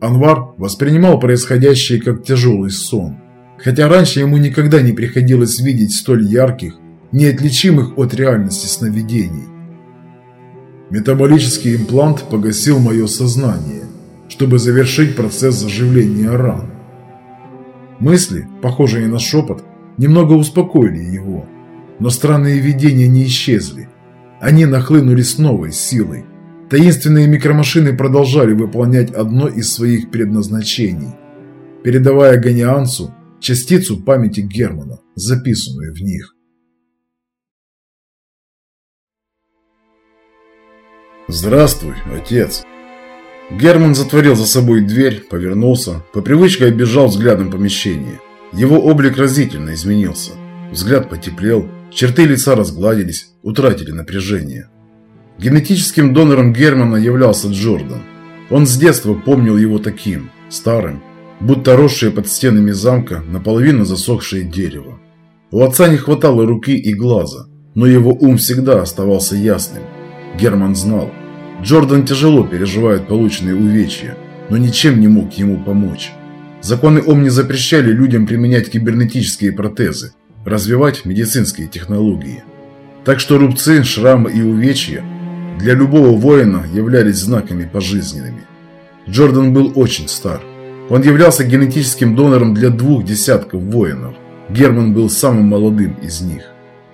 Анвар воспринимал происходящее как тяжелый сон, хотя раньше ему никогда не приходилось видеть столь ярких, неотличимых от реальности сновидений. Метаболический имплант погасил мое сознание, чтобы завершить процесс заживления ран. Мысли, похожие на шепот, немного успокоили его, но странные видения не исчезли. Они нахлынули с новой силой. Таинственные микромашины продолжали выполнять одно из своих предназначений, передавая Ганиансу частицу памяти Германа, записанную в них. «Здравствуй, отец!» Герман затворил за собой дверь, повернулся, по привычке оббежал взглядом помещение. Его облик разительно изменился. Взгляд потеплел, черты лица разгладились, утратили напряжение. Генетическим донором Германа являлся Джордан. Он с детства помнил его таким, старым, будто росшее под стенами замка наполовину засохшее дерево. У отца не хватало руки и глаза, но его ум всегда оставался ясным. Герман знал, Джордан тяжело переживает полученные увечья, но ничем не мог ему помочь. Законы Омни запрещали людям применять кибернетические протезы, развивать медицинские технологии. Так что рубцы, шрамы и увечья для любого воина являлись знаками пожизненными. Джордан был очень стар. Он являлся генетическим донором для 2 десятков воинов. Герман был самым молодым из них.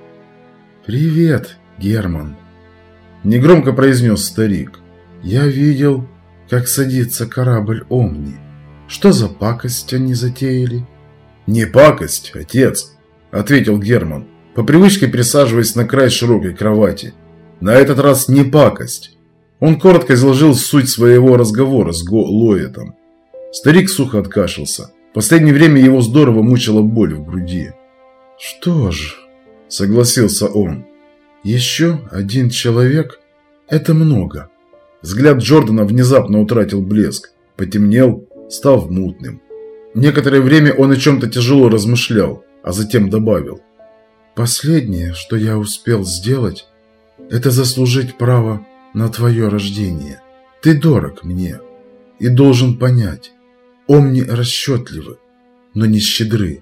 «Привет, Герман», – негромко произнес старик. «Я видел, как садится корабль Омни. Что за пакость они затеяли?» «Не пакость, отец», – ответил Герман, по привычке присаживаясь на край широкой кровати. «На этот раз не пакость». Он коротко изложил суть своего разговора с Го Лоэтом. Старик сухо откашлялся. В последнее время его здорово мучила боль в груди. «Что ж», – согласился он, – «еще один человек – это много». Взгляд Джордана внезапно утратил блеск, потемнел, став мутным. Некоторое время он о чем-то тяжело размышлял, а затем добавил: «Последнее, что я успел сделать, это заслужить право на твое рождение. Ты дорог мне и должен понять, Омни расчетливы, но не щедры».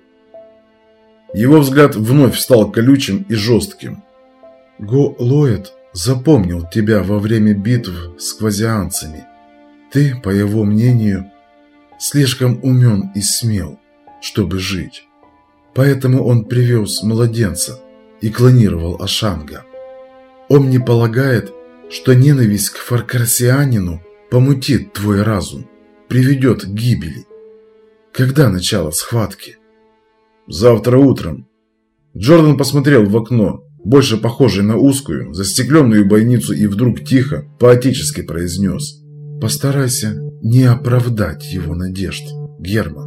Его взгляд вновь стал колючим и жестким. «Го Лоэт запомнил тебя во время битв с квазианцами. Ты, по его мнению, слишком умен и смел, чтобы жить. Поэтому он привез младенца и клонировал Ашанга. Омни полагает, что ненависть к фаркарсианину помутит твой разум, приведет к гибели. Когда начало схватки?» «Завтра утром». Джордан посмотрел в окно, больше похожее на узкую, застекленную бойницу, и вдруг тихо, поотечески произнес: «Постарайся не оправдать его надежд, Герман».